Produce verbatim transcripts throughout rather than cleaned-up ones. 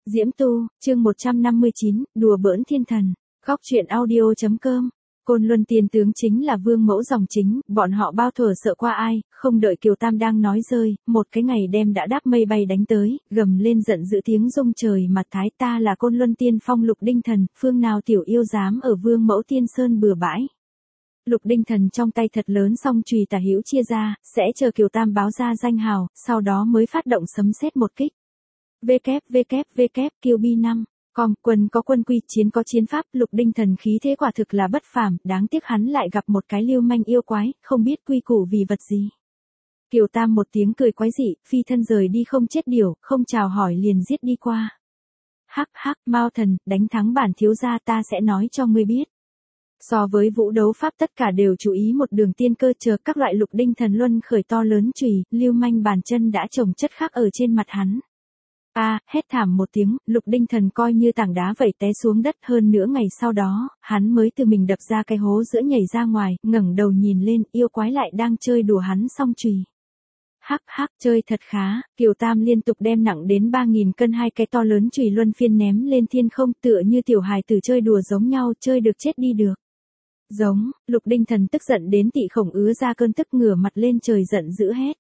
Diễm Tu, chương một trăm năm mươi chín, đùa bỡn thiên thần. Góc truyện audio.com. Côn Luân tiên tướng chính là vương mẫu dòng chính, bọn họ bao thuở sợ qua ai, không đợi Kiều Tam đang nói rơi, một cái ngày đêm đã đáp mây bay đánh tới, gầm lên giận dữ tiếng rung trời mặt thái, ta là Côn Luân tiên phong Lục Đinh Thần, phương nào tiểu yêu dám ở vương mẫu tiên sơn bừa bãi. Lục Đinh Thần trong tay thật lớn song chùy tả hữu chia ra, sẽ chờ Kiều Tam báo ra danh hào, sau đó mới phát động sấm sét một kích. vê kép vê kép vê kép Kiều Bi năm. Com, quân có quân quy, chiến có chiến pháp, Lục Đinh Thần khí thế quả thực là bất phàm, đáng tiếc hắn lại gặp một cái lưu manh yêu quái, không biết quy củ vì vật gì. Kiều Tam một tiếng cười quái dị, phi thân rời đi không chết điểu, không chào hỏi liền giết đi qua. Hắc hắc, Mao Thần, đánh thắng bản thiếu gia ta sẽ nói cho ngươi biết. So với vũ đấu pháp tất cả đều chú ý một đường tiên cơ, chờ các loại Lục Đinh Thần luân khởi to lớn chùy, lưu manh bàn chân đã trồng chất khắc ở trên mặt hắn. A, à, hét thảm một tiếng, Lục Đinh Thần coi như tảng đá vẩy té xuống đất, hơn nữa ngày sau đó, hắn mới từ mình đập ra cái hố giữa nhảy ra ngoài, ngẩng đầu nhìn lên, yêu quái lại đang chơi đùa hắn song chùy. Hắc hắc, chơi thật khá, Kiều Tam liên tục đem nặng đến ba nghìn cân hai cái to lớn chùy luân phiên ném lên thiên không, tựa như tiểu hài tử chơi đùa giống nhau, chơi được chết đi được. Giống, Lục Đinh Thần tức giận đến tị khổng ứa ra cơn tức, ngửa mặt lên trời giận dữ hét.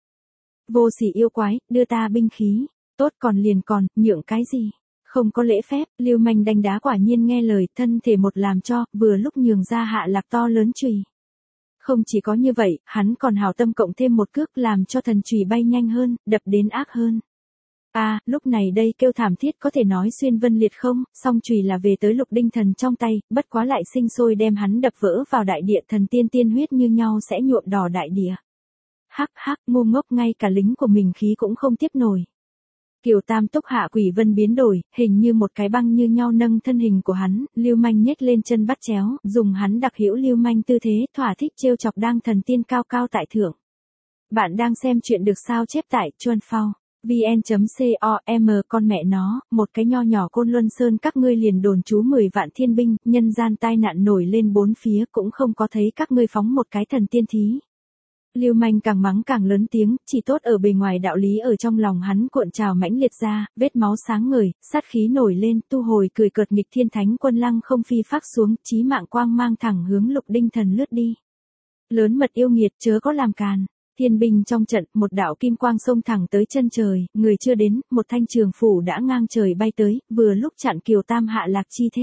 Vô sỉ yêu quái, đưa ta binh khí. Tốt còn liền còn, nhượng cái gì? Không có lễ phép, lưu manh đánh đá quả nhiên nghe lời, thân thể một làm cho, vừa lúc nhường ra hạ lạc to lớn chùy. Không chỉ có như vậy, hắn còn hảo tâm cộng thêm một cước làm cho thần chùy bay nhanh hơn, đập đến ác hơn. A, à, lúc này đây kêu thảm thiết có thể nói xuyên vân liệt không, song chùy là về tới Lục Đinh Thần trong tay, bất quá lại sinh sôi đem hắn đập vỡ vào đại địa, thần tiên tiên huyết như nhau sẽ nhuộm đỏ đại địa. Hắc hắc, ngu ngốc, ngay cả lính của mình khí cũng không tiếp nổi. Kiều Tam túc hạ quỷ vân biến đổi, hình như một cái băng như nhau nâng thân hình của hắn, lưu manh nhếch lên chân bắt chéo, dùng hắn đặc hữu lưu manh tư thế, thỏa thích trêu chọc đang thần tiên cao cao tại thượng. Bạn đang xem chuyện được sao chép tại chuan phao vn chấm com, con mẹ nó, một cái nho nhỏ Côn Luân Sơn các ngươi liền đồn trú mười vạn thiên binh, nhân gian tai nạn nổi lên bốn phía, cũng không có thấy các ngươi phóng một cái thần tiên thí. Lưu manh càng mắng càng lớn tiếng, chỉ tốt ở bề ngoài đạo lý ở trong lòng hắn cuộn trào mãnh liệt ra, vết máu sáng ngời, sát khí nổi lên, tu hồi cười cợt nghịch thiên thánh quân lăng không phi phác xuống, chí mạng quang mang thẳng hướng Lục Đinh Thần lướt đi. Lớn mật yêu nghiệt, chớ có làm càn. Thiên binh trong trận, một đạo kim quang xông thẳng tới chân trời, người chưa đến, một thanh trường phủ đã ngang trời bay tới, vừa lúc chặn Kiều Tam hạ lạc chi thế.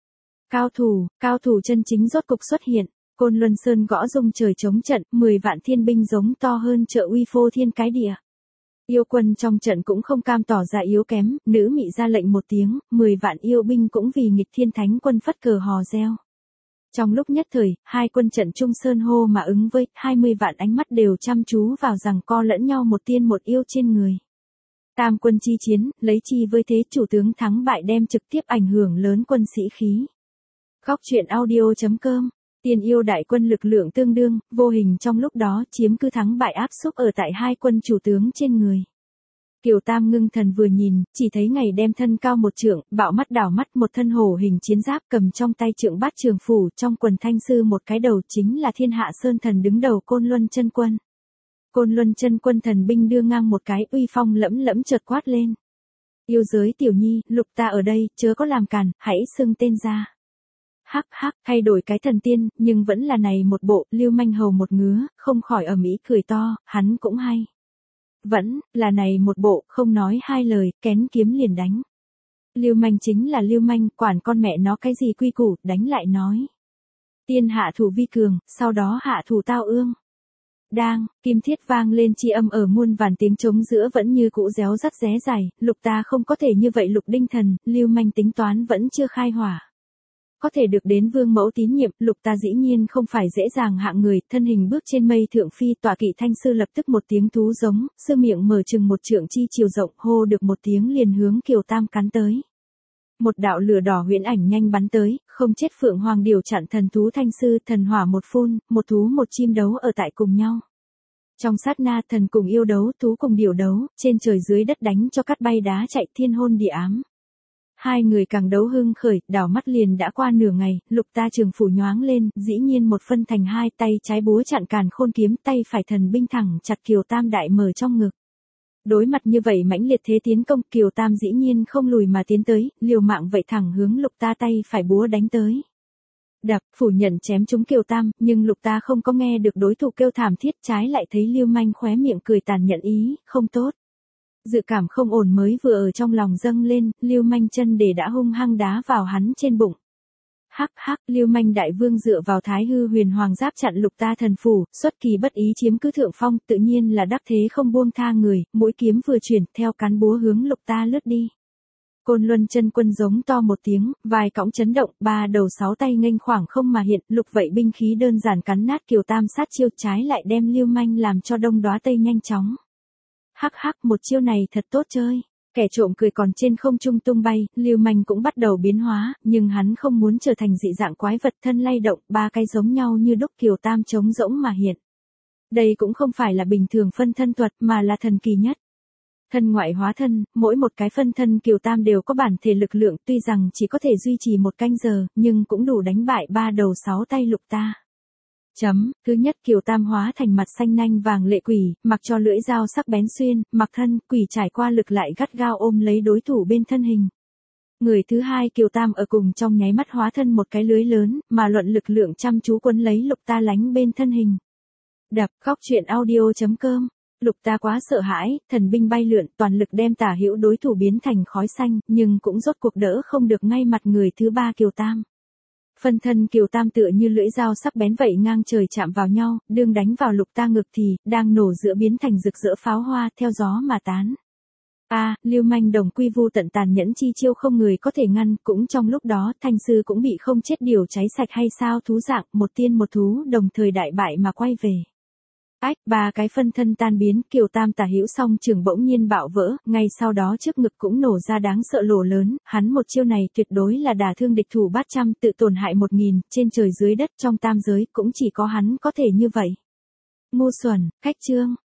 Cao thủ, cao thủ chân chính rốt cục xuất hiện. Côn Luân Sơn gõ rung trời chống trận, mười vạn thiên binh giống to hơn trợ uy phô thiên cái địa. Yêu quân trong trận cũng không cam tỏ ra yếu kém, nữ mị ra lệnh một tiếng, mười vạn yêu binh cũng vì nghịch thiên thánh quân phất cờ hò reo. Trong lúc nhất thời, hai quân trận Trung Sơn hô mà ứng với, hai mươi vạn ánh mắt đều chăm chú vào rằng co lẫn nhau một tiên một yêu trên người. Tam quân chi chiến, lấy chi với thế, chủ tướng thắng bại đem trực tiếp ảnh hưởng lớn quân sĩ khí. Góc truyện audio.com. Tiên yêu đại quân lực lượng tương đương, vô hình trong lúc đó chiếm cứ thắng bại áp xúc ở tại hai quân chủ tướng trên người. Kiều Tam ngưng thần vừa nhìn, chỉ thấy ngày đem thân cao một trượng, bạo mắt đảo mắt, một thân hổ hình chiến giáp, cầm trong tay trượng bát trường phủ, trong quần thanh sư một cái đầu, chính là Thiên Hạ Sơn Thần đứng đầu Côn Luân chân quân. Côn Luân chân quân thần binh đưa ngang một cái, uy phong lẫm lẫm chợt quát lên. Yêu giới tiểu nhi, Lục ta ở đây, chớ có làm cản, hãy xưng tên ra. Hắc hắc, thay đổi cái thần tiên, nhưng vẫn là này một bộ, lưu manh hầu một ngứa, không khỏi ở Mỹ cười to, hắn cũng hay. Vẫn, là này một bộ, không nói hai lời, kén kiếm liền đánh. Lưu manh chính là lưu manh, quản con mẹ nó cái gì quy củ, đánh lại nói. Tiên hạ thủ vi cường, sau đó hạ thủ tao ương. Đang, kim thiết vang lên chi âm ở muôn vàn tiếng trống giữa vẫn như cũ réo rắt ré dài, Lục ta không có thể như vậy. Lục Đinh Thần, lưu manh tính toán vẫn chưa khai hỏa. Có thể được đến vương mẫu tín nhiệm, Lục ta dĩ nhiên không phải dễ dàng hạng người, thân hình bước trên mây thượng phi, tọa kỵ thanh sư lập tức một tiếng thú giống, sư miệng mở chừng một trượng chi chiều rộng, hô được một tiếng liền hướng Kiều Tam cắn tới. Một đạo lửa đỏ huyễn ảnh nhanh bắn tới, không chết phượng hoàng điều chặn thần thú thanh sư, thần hỏa một phun, một thú một chim đấu ở tại cùng nhau. Trong sát na, thần cùng yêu đấu, thú cùng điểu đấu, trên trời dưới đất đánh cho cắt bay đá chạy, thiên hôn địa ám. Hai người càng đấu hưng khởi, đảo mắt liền đã qua nửa ngày, Lục ta trường phủ nhoáng lên, dĩ nhiên một phân thành hai, tay trái búa chặn càn khôn kiếm, tay phải thần binh thẳng chặt Kiều Tam đại mở trong ngực. Đối mặt như vậy mãnh liệt thế tiến công, Kiều Tam dĩ nhiên không lùi mà tiến tới, liều mạng vậy thẳng hướng Lục Ta tay phải búa đánh tới. Đập, phủ nhận chém trúng Kiều Tam, nhưng Lục Ta không có nghe được đối thủ kêu thảm thiết, trái lại thấy Lưu Manh khóe miệng cười tàn nhẫn ý, không tốt. Dự cảm không ổn mới vừa ở trong lòng dâng lên, Lưu Manh chân để đã hung hăng đá vào hắn trên bụng. Hắc hắc, Lưu Manh đại vương dựa vào Thái Hư Huyền Hoàng giáp chặn Lục Ta thần phủ, xuất kỳ bất ý chiếm cứ thượng phong, tự nhiên là đắc thế không buông tha người, mũi kiếm vừa chuyển, theo cán búa hướng Lục Ta lướt đi. Côn Luân chân quân giống to một tiếng, vài cõng chấn động, ba đầu sáu tay nghênh khoảng không mà hiện, lục vậy binh khí đơn giản cắn nát Kiều Tam sát chiêu, trái lại đem Lưu Manh làm cho đông đóa tây nhanh chóng. Hắc hắc, một chiêu này thật tốt chơi. Kẻ trộm cười còn trên không trung tung bay, Lưu Manh cũng bắt đầu biến hóa, nhưng hắn không muốn trở thành dị dạng quái vật, thân lay động, ba cái giống nhau như đúc Kiều Tam trống rỗng mà hiện. Đây cũng không phải là bình thường phân thân thuật mà là thần kỳ nhất. Thân ngoại hóa thân, mỗi một cái phân thân Kiều Tam đều có bản thể lực lượng, tuy rằng chỉ có thể duy trì một canh giờ, nhưng cũng đủ đánh bại ba đầu sáu tay Lục Ta. Chấm, thứ nhất Kiều Tam hóa thành mặt xanh nanh vàng lệ quỷ, mặc cho lưỡi dao sắc bén xuyên, mặc thân, quỷ trải qua lực lại gắt gao ôm lấy đối thủ bên thân hình. Người thứ hai Kiều Tam ở cùng trong nháy mắt hóa thân một cái lưới lớn, mà luận lực lượng chăm chú quấn lấy Lục Ta lánh bên thân hình. Đập, khóc chuyện audio chấm com. Lục Ta quá sợ hãi, thần binh bay lượn, toàn lực đem tả hữu đối thủ biến thành khói xanh, nhưng cũng rốt cuộc đỡ không được ngay mặt người thứ ba Kiều Tam. Phân thân Kiều Tam tựa như lưỡi dao sắc bén vậy ngang trời chạm vào nhau, đương đánh vào Lục Ta ngực thì, đang nổ giữa biến thành rực rỡ pháo hoa, theo gió mà tán. A, à, Lưu Manh đồng quy vu tận tàn nhẫn chi chiêu không người có thể ngăn, cũng trong lúc đó, Thanh Sư cũng bị không chết điều cháy sạch hay sao thú dạng, một tiên một thú đồng thời đại bại mà quay về. Ách, ba cái phân thân tan biến, Kiều Tam tả hữu song trường bỗng nhiên bạo vỡ, ngay sau đó trước ngực cũng nổ ra đáng sợ lỗ lớn, hắn một chiêu này tuyệt đối là đả thương địch thủ bát trăm, tự tổn hại một nghìn, trên trời dưới đất trong tam giới, cũng chỉ có hắn có thể như vậy. Ngu xuẩn, khách trương.